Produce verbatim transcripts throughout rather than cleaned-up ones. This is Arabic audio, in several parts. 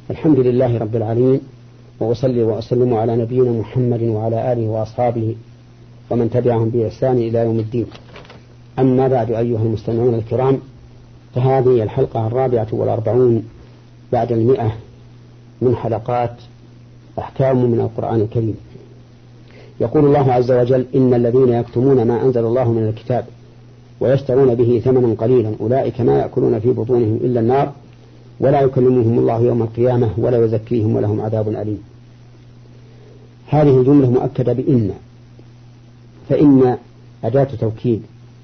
الحمد لله رب العالمين، وأصلي وأسلم على نبينا محمد وعلى آله وأصحابه ومن تبعهم بإحسان إلى يوم الدين. أما بعد، أيها المستمعون الكرام، فهذه الحلقة الرابعة والأربعون بعد المئة من حلقات أحكام من القرآن الكريم. يقول الله عز وجل: إن الذين يكتمون ما أنزل الله من الكتاب ويشترون به ثمنا قليلا أولئك ما يأكلون في بطونهم إلا النار ولا يكلمهم الله يوم القيامة ولا يزكيهم ولهم عذاب أليم. هذه الجملة مؤكدة بإن، فإن أداة توكيد،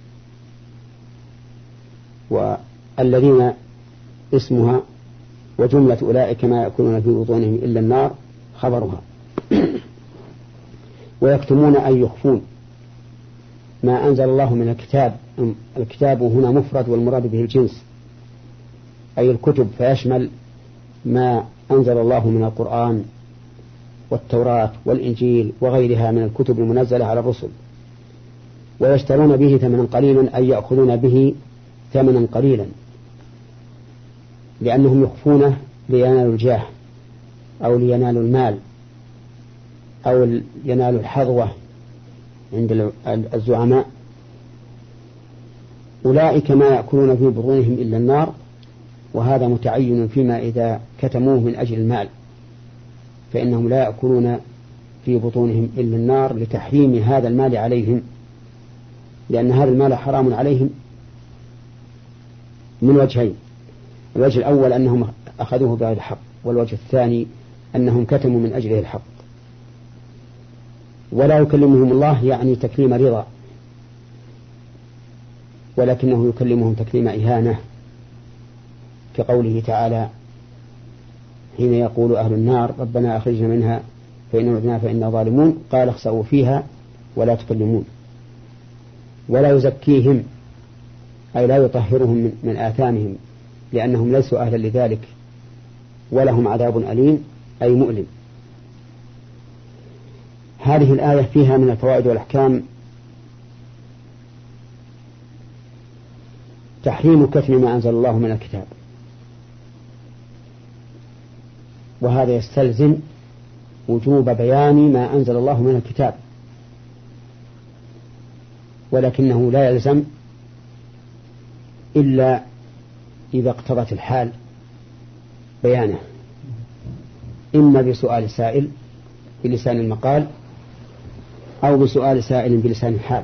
والذين اسمها، وجملة أولئك ما يأكلون في بطونهم إلا النار خبرها. ويكتمون أي يخفون ما أنزل الله من الكتاب. الكتاب هنا مفرد والمراد به الجنس، أي الكتب، فيشمل ما أنزل الله من القرآن والتوراة والإنجيل وغيرها من الكتب المنزلة على الرسل. ويشترون به ثمنا قليلا أي يأخذون به ثمنا قليلا، لأنهم يخفونه لينالوا الجاه أو لينالوا المال أو ينالوا الحظوة عند الزعماء. أولئك ما يأكلون في بطونهم إلا النار، وهذا متعين فيما إذا كتموه من أجل المال، فإنهم لا يأكلون في بطونهم إلا النار لتحريم هذا المال عليهم، لأن هذا المال حرام عليهم من وجهين: الوجه الأول أنهم أخذوه بغير الحق، والوجه الثاني أنهم كتموا من أجله الحق. ولا يكلمهم الله يعني تكليم رضا، ولكنه يكلمهم تكليم إهانة، كقوله تعالى حين يقول أهل النار: ربنا أخرجنا منها فإن عدنا فإنا ظالمون، قال اخسئوا فيها ولا تكلمون. ولا يزكيهم أي لا يطهرهم من آثامهم، لأنهم ليسوا أهلا لذلك، ولهم عذاب أليم أي مؤلم. هذه الآية فيها من الفوائد والأحكام تحريم كتم ما أنزل الله من الكتاب، وهذا يستلزم وجوب بيان ما أنزل الله من الكتاب، ولكنه لا يلزم إلا إذا اقتضت الحال بيانه، إما بسؤال سائل بلسان المقال أو بسؤال سائل بلسان الحال.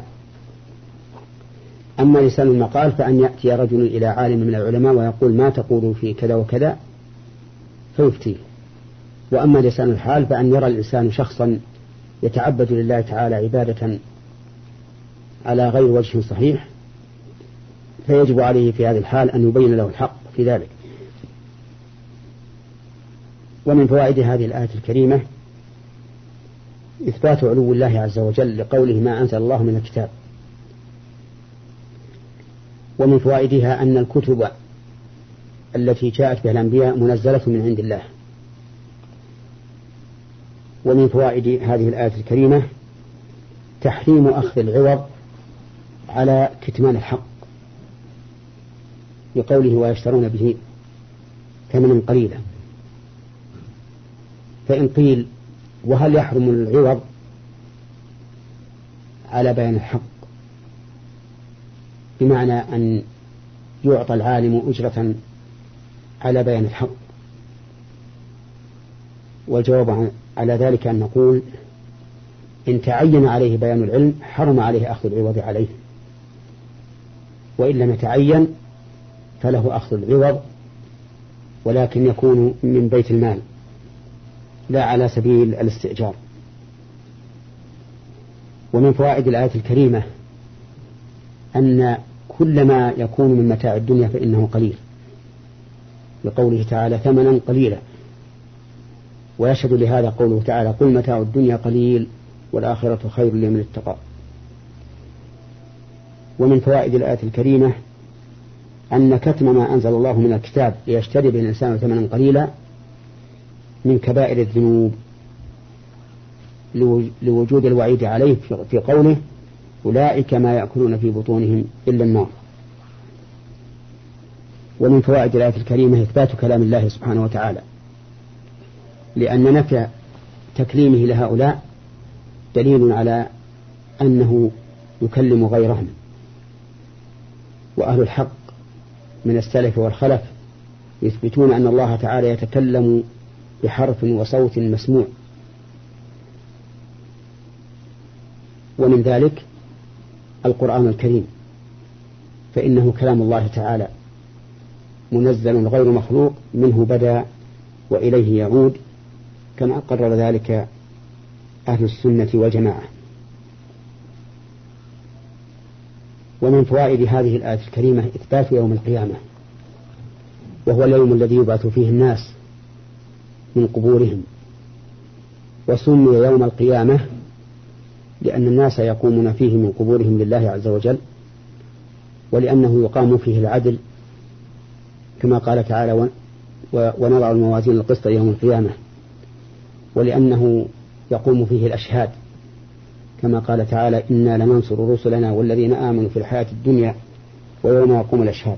أما لسان المقال فأن يأتي رجل إلى عالم من العلماء ويقول: ما تقول في كذا وكذا، فيفتيه. وأما لسان الحال فأن يرى الإنسان شخصا يتعبد لله تعالى عبادة على غير وجه صحيح، فيجب عليه في هذه الحال أن يبين له الحق في ذلك. ومن فوائد هذه الآية الكريمة إثبات علو الله عز وجل لقوله ما أنزل الله من الكتاب. ومن فوائدها أن الكتب التي جاءت بها الأنبياء منزلة من عند الله. ومن فوائد هذه الآية الكريمة تحريم أخذ العوض على كتمان الحق، لقوله ويشترون به ثمنا قليلا. فإن قيل: وهل يحرم العوض على بيان الحق، بمعنى أن يعطى العالم أجرة على بيان الحق؟ والجواب على ذلك أن نقول: إن تعين عليه بيان العلم حرم عليه أخذ العوض عليه، وإن لم يتعين فله أخذ العوض، ولكن يكون من بيت المال لا على سبيل الاستئجار. ومن فوائد الآية الكريمة أن كل ما يكون من متاع الدنيا فإنه قليل، لقوله تعالى ثمنا قليلا. ويشهد لهذا قوله تعالى: قل متاع الدنيا قليل والآخرة خير لمن اتقى. ومن فوائد الآية الكريمة أن كتم ما أنزل الله من الكتاب ليشتري به الإنسان ثمنا قليلا من كبائر الذنوب، لوجود الوعيد عليه في قوله أولئك ما يأكلون في بطونهم إلا النار. ومن فوائد الآية الكريمة إثبات كلام الله سبحانه وتعالى، لأن نفي تكليمه لهؤلاء دليل على أنه يكلم غيرهم. وأهل الحق من السلف والخلف يثبتون أن الله تعالى يتكلم بحرف وصوت مسموع، ومن ذلك القرآن الكريم، فإنه كلام الله تعالى منزل غير مخلوق، منه بدأ وإليه يعود، كما قرر ذلك أهل السنة والجماعة. ومن فوائد هذه الآية الكريمة إثبات يوم القيامة، وهو اليوم الذي يبعث فيه الناس من قبورهم، وسمي يوم القيامة لأن الناس يقومون فيه من قبورهم لله عز وجل، ولأنه يقام فيه العدل كما قال تعالى ونضع الموازين القسط يوم القيامة، ولأنه يقوم فيه الأشهاد كما قال تعالى إنا لننصر رسلنا والذين آمنوا في الحياة الدنيا ويوم يقوم الأشهاد.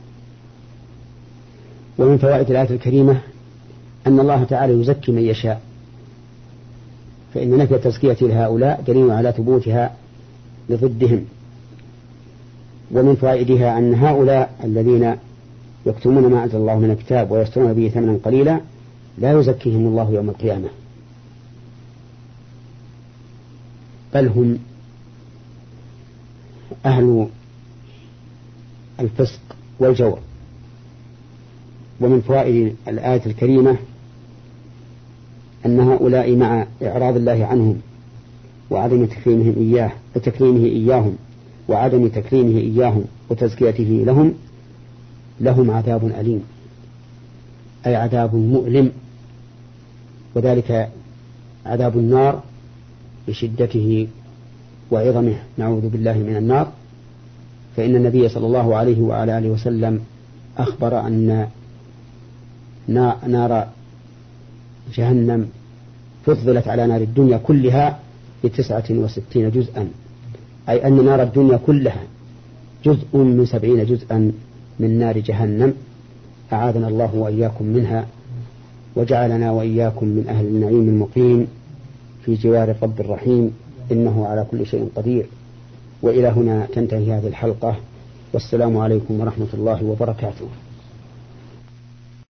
ومن فوائد الآية الكريمة أن الله تعالى يزكي من يشاء، فإن نفي التزكية لهؤلاء دليل على ثبوتها لضدهم. ومن فوائدها أن هؤلاء الذين يكتمون ما أنزل الله من الكتاب ويشترون به ثمنا قليلا لا يزكيهم الله يوم القيامة، بل هم أهل الفسق والجور. ومن فوائد الآية الكريمة أن هؤلاء مع إعراض الله عنهم وعدم تكريمهم إياه وتكريمه إياهم وعدم تكريمه إياهم وتزكيته لهم لهم عذاب أليم، أي عذاب مؤلم، وذلك عذاب النار بشدته وعظمه، نعوذ بالله من النار. فإن النبي صلى الله عليه وعلى آله وسلم أخبر أن نار جهنم فضلت على نار الدنيا كلها بتسعة وستين جزءا، أي أن نار الدنيا كلها جزء من سبعين جزءا من نار جهنم، أعاذنا الله وإياكم منها، وجعلنا وإياكم من أهل النعيم المقيم في جوار الرب الرحيم، إنه على كل شيء قدير. وإلى هنا تنتهي هذه الحلقة، والسلام عليكم ورحمة الله وبركاته.